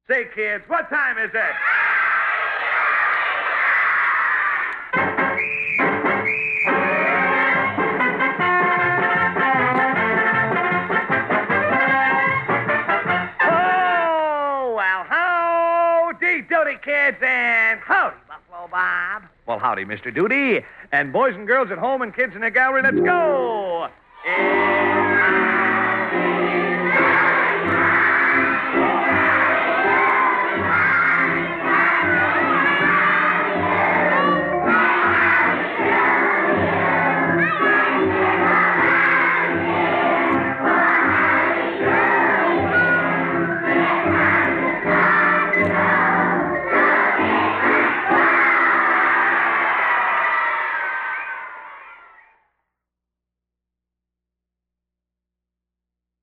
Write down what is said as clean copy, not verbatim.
Say, kids, what time is it? Oh, well, howdy, doody, kids, and howdy, Buffalo Bob. Well, howdy, Mr. Doody. And boys and girls at home and kids in the gallery, let's go.